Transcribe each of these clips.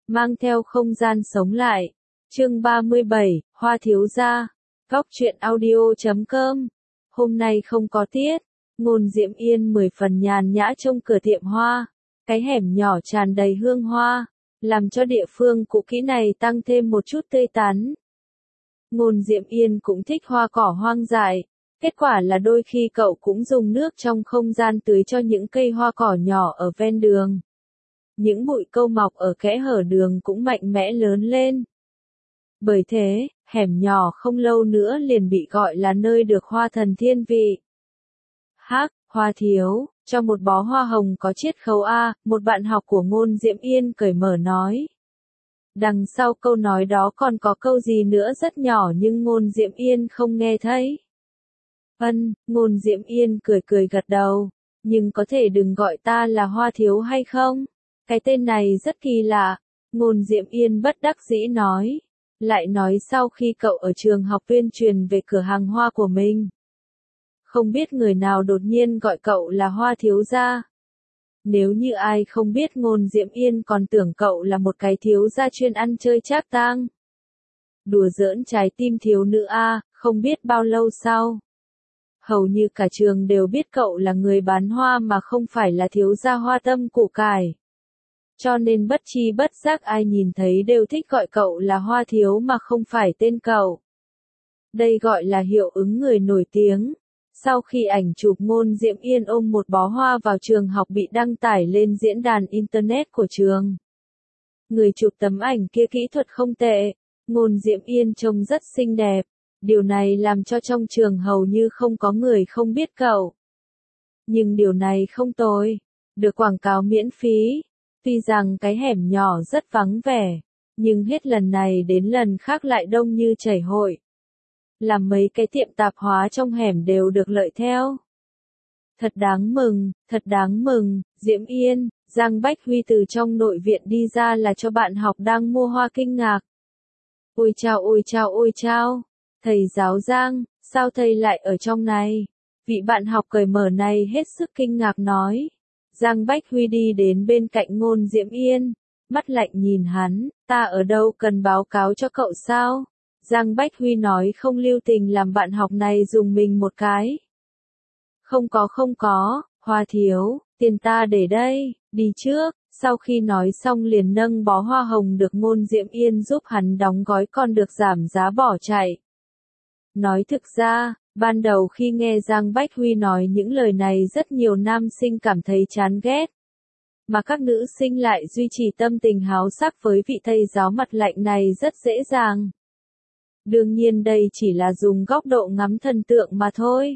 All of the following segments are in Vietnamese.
mang theo không gian sống lại. Chương 37, Hoa thiếu gia. Góc truyện audio.com. Hôm nay không có tiết. Ngôn Diễm Yên 10 phần nhàn nhã trong cửa tiệm hoa. Cái hẻm nhỏ tràn đầy hương hoa, làm cho địa phương cũ kỹ này tăng thêm một chút tươi tắn. Ngôn Diễm Yên cũng thích hoa cỏ hoang dại. Kết quả là đôi khi cậu cũng dùng nước trong không gian tưới cho những cây hoa cỏ nhỏ ở ven đường. Những bụi câu mọc ở kẽ hở đường cũng mạnh mẽ lớn lên. Bởi thế, hẻm nhỏ không lâu nữa liền bị gọi là nơi được hoa thần thiên vị. Hắc, Hoa thiếu, cho một bó hoa hồng có chiết khấu A, một bạn học của Ngôn Diễm Yên cởi mở nói. Đằng sau câu nói đó còn có câu gì nữa rất nhỏ nhưng Ngôn Diễm Yên không nghe thấy. Ngôn Diễm Yên cười cười gật đầu, nhưng có thể đừng gọi ta là Hoa thiếu hay không? Cái tên này rất kỳ lạ, Ngôn Diễm Yên bất đắc dĩ nói. Lại nói sau khi cậu ở trường học tuyên truyền về cửa hàng hoa của mình. Không biết người nào đột nhiên gọi cậu là Hoa thiếu gia. Nếu như ai không biết Ngôn Diễm Yên còn tưởng cậu là một cái thiếu gia chuyên ăn chơi trác tang. Đùa giỡn trái tim thiếu nữ A, không biết bao lâu sau. Hầu như cả trường đều biết cậu là người bán hoa mà không phải là thiếu gia hoa tâm củ cải. Cho nên bất chi bất giác ai nhìn thấy đều thích gọi cậu là Hoa thiếu mà không phải tên cậu. Đây gọi là hiệu ứng người nổi tiếng. Sau khi ảnh chụp Ngôn Diễm Yên ôm một bó hoa vào trường học bị đăng tải lên diễn đàn Internet của trường. Người chụp tấm ảnh kia kỹ thuật không tệ, Ngôn Diễm Yên trông rất xinh đẹp. Điều này làm cho trong trường hầu như không có người không biết cậu. Nhưng điều này không tồi, được quảng cáo miễn phí. Tuy rằng cái hẻm nhỏ rất vắng vẻ, nhưng hết lần này đến lần khác lại đông như chảy hội. Làm mấy cái tiệm tạp hóa trong hẻm đều được lợi theo. Thật đáng mừng, Diễm Yên, Giang Bách Huy từ trong nội viện đi ra là cho bạn học đang mua hoa kinh ngạc. Ôi chao, thầy giáo Giang, sao thầy lại ở trong này? Vị bạn học cởi mở này hết sức kinh ngạc nói. Giang Bách Huy đi đến bên cạnh Ngôn Diễm Yên, mắt lạnh nhìn hắn, ta ở đâu cần báo cáo cho cậu sao? Giang Bách Huy nói không lưu tình làm bạn học này dùng mình một cái. Không có, Hoa thiếu, tiền ta để đây, đi trước. Sau khi nói xong liền nâng bó hoa hồng được Ngôn Diễm Yên giúp hắn đóng gói còn được giảm giá bỏ chạy. Nói thực ra, ban đầu khi nghe Giang Bách Huy nói những lời này rất nhiều nam sinh cảm thấy chán ghét. Mà các nữ sinh lại duy trì tâm tình háo sắc với vị thầy giáo mặt lạnh này rất dễ dàng. Đương nhiên đây chỉ là dùng góc độ ngắm thần tượng mà thôi.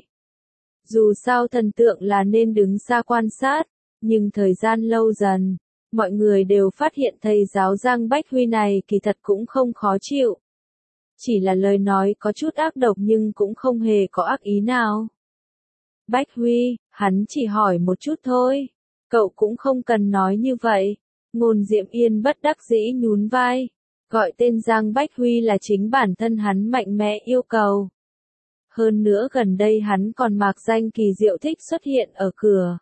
Dù sao thần tượng là nên đứng xa quan sát, nhưng thời gian lâu dần, mọi người đều phát hiện thầy giáo Giang Bách Huy này kỳ thật cũng không khó chịu. Chỉ là lời nói có chút ác độc nhưng cũng không hề có ác ý nào. Bách Huy, hắn chỉ hỏi một chút thôi. Cậu cũng không cần nói như vậy. Ngôn Diễm Yên bất đắc dĩ nhún vai. Gọi tên Giang Bách Huy là chính bản thân hắn mạnh mẽ yêu cầu. Hơn nữa gần đây hắn còn mạc danh kỳ diệu thích xuất hiện ở cửa.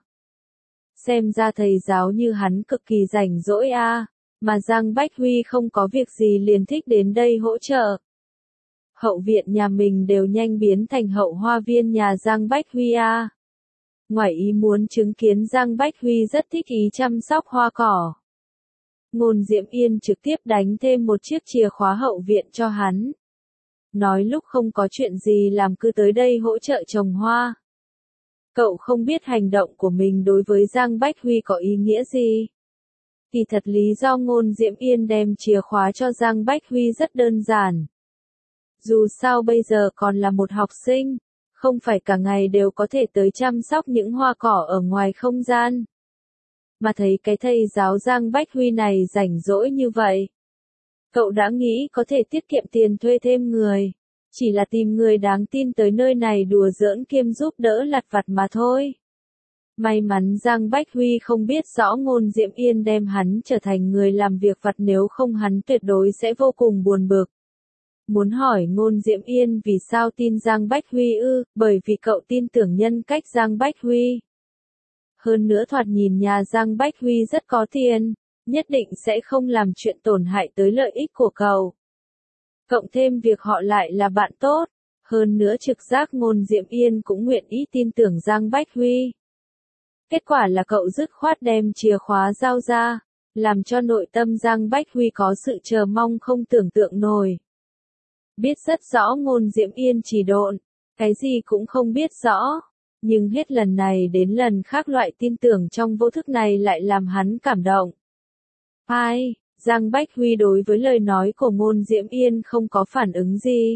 Xem ra thầy giáo như hắn cực kỳ rảnh rỗi a, mà Giang Bách Huy không có việc gì liền thích đến đây hỗ trợ. Hậu viện nhà mình đều nhanh biến thành hậu hoa viên nhà Giang Bách Huy a. Ngoài ý muốn chứng kiến Giang Bách Huy rất thích ý chăm sóc hoa cỏ. Ngôn Diễm Yên trực tiếp đánh thêm một chiếc chìa khóa hậu viện cho hắn. Nói lúc không có chuyện gì làm cứ tới đây hỗ trợ trồng hoa. Cậu không biết hành động của mình đối với Giang Bách Huy có ý nghĩa gì. Kỳ thật lý do Ngôn Diễm Yên đem chìa khóa cho Giang Bách Huy rất đơn giản. Dù sao bây giờ còn là một học sinh, không phải cả ngày đều có thể tới chăm sóc những hoa cỏ ở ngoài không gian. Mà thấy cái thầy giáo Giang Bách Huy này rảnh rỗi như vậy. Cậu đã nghĩ có thể tiết kiệm tiền thuê thêm người. Chỉ là tìm người đáng tin tới nơi này đùa giỡn kiêm giúp đỡ lặt vặt mà thôi. May mắn Giang Bách Huy không biết rõ Ngôn Diễm Yên đem hắn trở thành người làm việc vặt, nếu không hắn tuyệt đối sẽ vô cùng buồn bực. Muốn hỏi Ngôn Diễm Yên vì sao tin Giang Bách Huy ư, bởi vì cậu tin tưởng nhân cách Giang Bách Huy. Hơn nữa thoạt nhìn nhà Giang Bách Huy rất có tiền, nhất định sẽ không làm chuyện tổn hại tới lợi ích của cậu. Cộng thêm việc họ lại là bạn tốt, hơn nữa trực giác Ngôn Diễm Yên cũng nguyện ý tin tưởng Giang Bách Huy. Kết quả là cậu dứt khoát đem chìa khóa giao ra, làm cho nội tâm Giang Bách Huy có sự chờ mong không tưởng tượng nổi. Biết rất rõ Ngôn Diễm Yên chỉ độn, cái gì cũng không biết rõ, nhưng hết lần này đến lần khác loại tin tưởng trong vô thức này lại làm hắn cảm động. Ai, Giang Bách Huy đối với lời nói của Ngôn Diễm Yên không có phản ứng gì.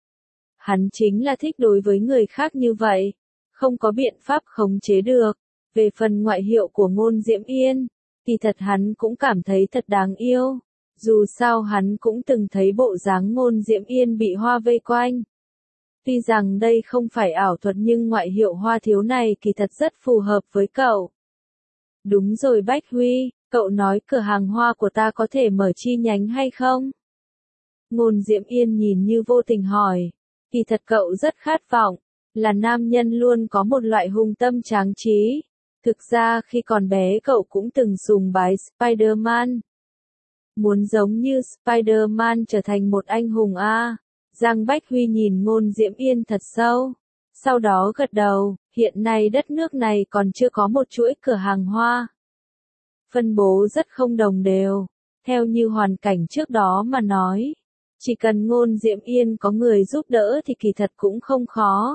Hắn chính là thích đối với người khác như vậy, không có biện pháp khống chế được. Về phần ngoại hiệu của Ngôn Diễm Yên, kỳ thật hắn cũng cảm thấy thật đáng yêu. Dù sao hắn cũng từng thấy bộ dáng Ngôn Diễm Yên bị hoa vây quanh. Tuy rằng đây không phải ảo thuật nhưng ngoại hiệu Hoa Thiếu này kỳ thật rất phù hợp với cậu. Đúng rồi Bách Huy, cậu nói cửa hàng hoa của ta có thể mở chi nhánh hay không? Ngôn Diễm Yên nhìn như vô tình hỏi. Kỳ thật cậu rất khát vọng, là nam nhân luôn có một loại hung tâm tráng trí. Thực ra khi còn bé cậu cũng từng sùng bái Spider-Man. Muốn giống như Spider-Man trở thành một anh hùng a. Giang Bách Huy nhìn Ngôn Diễm Yên thật sâu. Sau đó gật đầu, hiện nay đất nước này còn chưa có một chuỗi cửa hàng hoa. Phân bố rất không đồng đều. Theo như hoàn cảnh trước đó mà nói, chỉ cần Ngôn Diễm Yên có người giúp đỡ thì kỳ thật cũng không khó.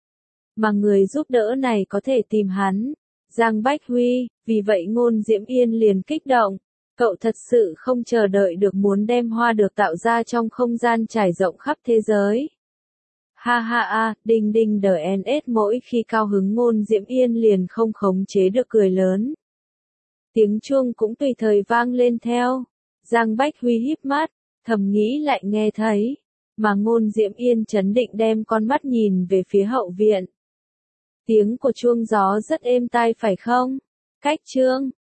Mà người giúp đỡ này có thể tìm hắn, Giang Bách Huy, vì vậy Ngôn Diễm Yên liền kích động. Cậu thật sự không chờ đợi được muốn đem hoa được tạo ra trong không gian trải rộng khắp thế giới. Ha ha a, đinh đinh DNS mỗi khi cao hứng Ngôn Diễm Yên liền không khống chế được cười lớn. Tiếng chuông cũng tùy thời vang lên theo. Giang Bách Huy híp mắt, thầm nghĩ lại nghe thấy. Mà Ngôn Diễm Yên trấn định đem con mắt nhìn về phía hậu viện. Tiếng của chuông gió rất êm tai phải không? Cách chương